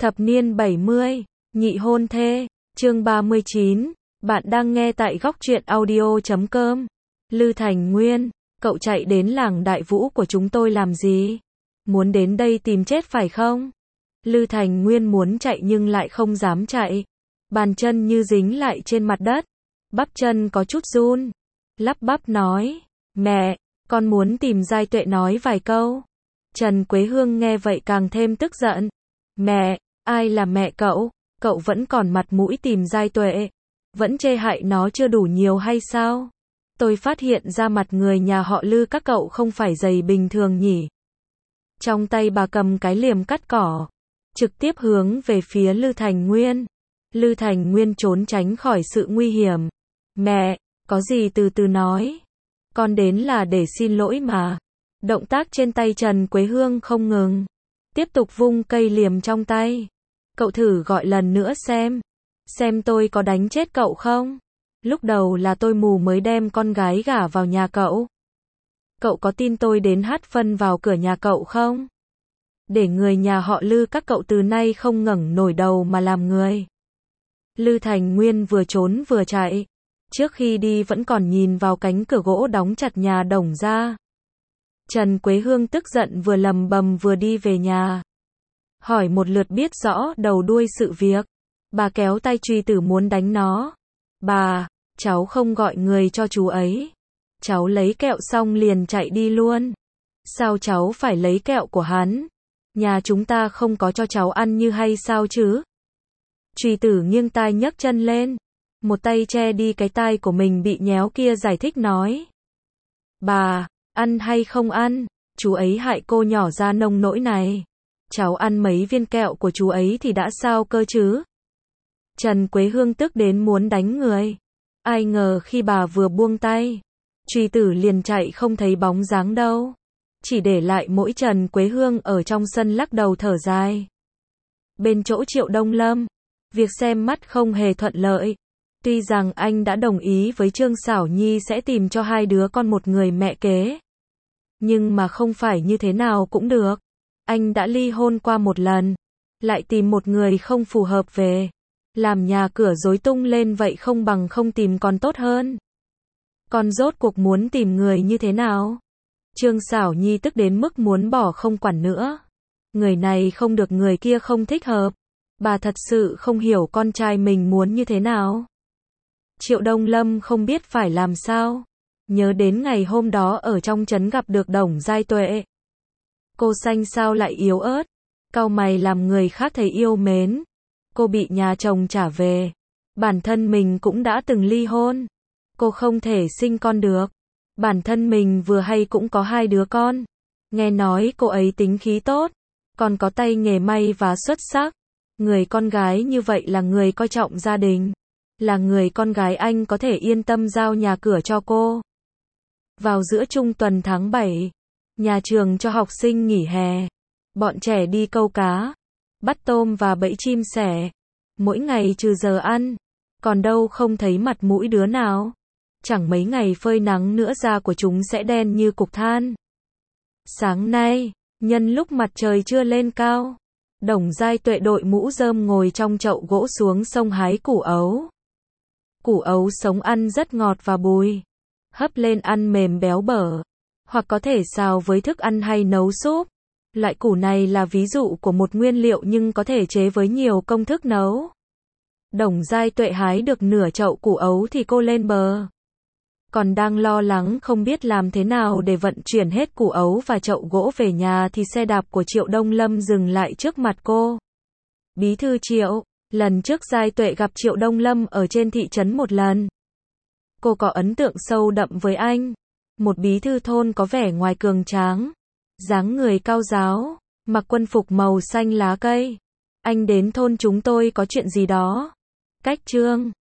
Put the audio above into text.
Thập niên 70, nhị hôn thê, chương 39, bạn đang nghe tại góc truyện audio.com. Lư Thành Nguyên, cậu chạy đến làng Đại Vũ của chúng tôi làm gì? Muốn đến đây tìm chết phải không? Lư Thành Nguyên muốn chạy nhưng lại không dám chạy. Bàn chân như dính lại trên mặt đất. Bắp chân có chút run. Lắp bắp nói, mẹ, con muốn tìm Giai Tuệ nói vài câu. Trần Quế Hương nghe vậy càng thêm tức giận. Mẹ, ai là mẹ cậu? Cậu vẫn còn mặt mũi tìm Giai Tuệ. Vẫn chê hại nó chưa đủ nhiều hay sao? Tôi phát hiện ra mặt người nhà họ Lư các cậu không phải dày bình thường nhỉ. Trong tay bà cầm cái liềm cắt cỏ, trực tiếp hướng về phía Lư Thành Nguyên. Lư Thành Nguyên trốn tránh khỏi sự nguy hiểm. Mẹ, có gì từ từ nói. Con đến là để xin lỗi mà. Động tác trên tay Trần Quế Hương không ngừng. Tiếp tục vung cây liềm trong tay. Cậu thử gọi lần nữa xem. Xem tôi có đánh chết cậu không? Lúc đầu là tôi mù mới đem con gái gả vào nhà cậu. Cậu có tin tôi đến hát phân vào cửa nhà cậu không? Để người nhà họ Lư các cậu từ nay không ngẩng nổi đầu mà làm người. Lư Thành Nguyên vừa trốn vừa chạy. Trước khi đi vẫn còn nhìn vào cánh cửa gỗ đóng chặt nhà Đồng ra. Trần Quế Hương tức giận vừa lầm bầm vừa đi về nhà. Hỏi một lượt biết rõ đầu đuôi sự việc. Bà kéo tay Truy Tử muốn đánh nó. Bà, cháu không gọi người cho chú ấy. Cháu lấy kẹo xong liền chạy đi luôn. Sao cháu phải lấy kẹo của hắn? Nhà chúng ta không có cho cháu ăn như hay sao chứ? Truy Tử nghiêng tai nhấc chân lên. Một tay che đi cái tai của mình bị nhéo kia giải thích nói. Bà, ăn hay không ăn? Chú ấy hại cô nhỏ ra nông nỗi này. Cháu ăn mấy viên kẹo của chú ấy thì đã sao cơ chứ? Trần Quế Hương tức đến muốn đánh người. Ai ngờ khi bà vừa buông tay, Truy Tử liền chạy không thấy bóng dáng đâu. Chỉ để lại mỗi Trần Quế Hương ở trong sân lắc đầu thở dài. Bên chỗ Triệu Đông Lâm, việc xem mắt không hề thuận lợi. Tuy rằng anh đã đồng ý với Trương Xảo Nhi sẽ tìm cho hai đứa con một người mẹ kế. Nhưng mà không phải như thế nào cũng được. Anh đã ly hôn qua một lần, lại tìm một người không phù hợp về. Làm nhà cửa rối tung lên vậy không bằng không tìm còn tốt hơn. Còn rốt cuộc muốn tìm người như thế nào? Trương Xảo Nhi tức đến mức muốn bỏ không quản nữa. Người này không được người kia không thích hợp. Bà thật sự không hiểu con trai mình muốn như thế nào. Triệu Đông Lâm không biết phải làm sao. Nhớ đến ngày hôm đó ở trong trấn gặp được Đồng Giai Tuệ. Cô xanh sao lại yếu ớt, cau mày làm người khác thấy yêu mến. Cô bị nhà chồng trả về. Bản thân mình cũng đã từng ly hôn. Cô không thể sinh con được. Bản thân mình vừa hay cũng có hai đứa con. Nghe nói cô ấy tính khí tốt, còn có tay nghề may và xuất sắc. Người con gái như vậy là người coi trọng gia đình. Là người con gái anh có thể yên tâm giao nhà cửa cho cô. Vào giữa trung tuần tháng 7, nhà trường cho học sinh nghỉ hè. Bọn trẻ đi câu cá, bắt tôm và bẫy chim sẻ. Mỗi ngày trừ giờ ăn, còn đâu không thấy mặt mũi đứa nào. Chẳng mấy ngày phơi nắng nữa da của chúng sẽ đen như cục than. Sáng nay, nhân lúc mặt trời chưa lên cao, Đồng Giai Tuệ đội mũ rơm ngồi trong chậu gỗ xuống sông hái củ ấu. Củ ấu sống ăn rất ngọt và bùi. Hấp lên ăn mềm béo bở. Hoặc có thể xào với thức ăn hay nấu súp. Loại củ này là ví dụ của một nguyên liệu nhưng có thể chế với nhiều công thức nấu. Đồng Giai Tuệ hái được nửa chậu củ ấu thì cô lên bờ. Còn đang lo lắng không biết làm thế nào để vận chuyển hết củ ấu và chậu gỗ về nhà thì xe đạp của Triệu Đông Lâm dừng lại trước mặt cô. Bí thư Triệu, lần trước Giai Tuệ gặp Triệu Đông Lâm ở trên thị trấn một lần. Cô có ấn tượng sâu đậm với anh. Một bí thư thôn có vẻ ngoài cường tráng, dáng người cao ráo, mặc quân phục màu xanh lá cây. Anh đến thôn chúng tôi có chuyện gì đó? Cách Trương